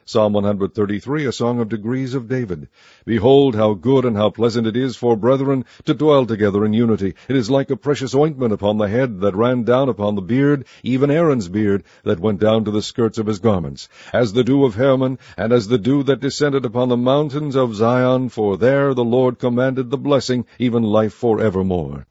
Psalm 133, a song of degrees of David. Behold, how good and how pleasant it is for brethren to dwell together in unity. It is like a precious ointment upon the head that ran down upon the beard, even Aaron's beard, that went down to the skirts of his garments, as the dew of Hermon, and as the dew that descended upon the mountains of Zion, for there the Lord commanded the blessing, even life for evermore.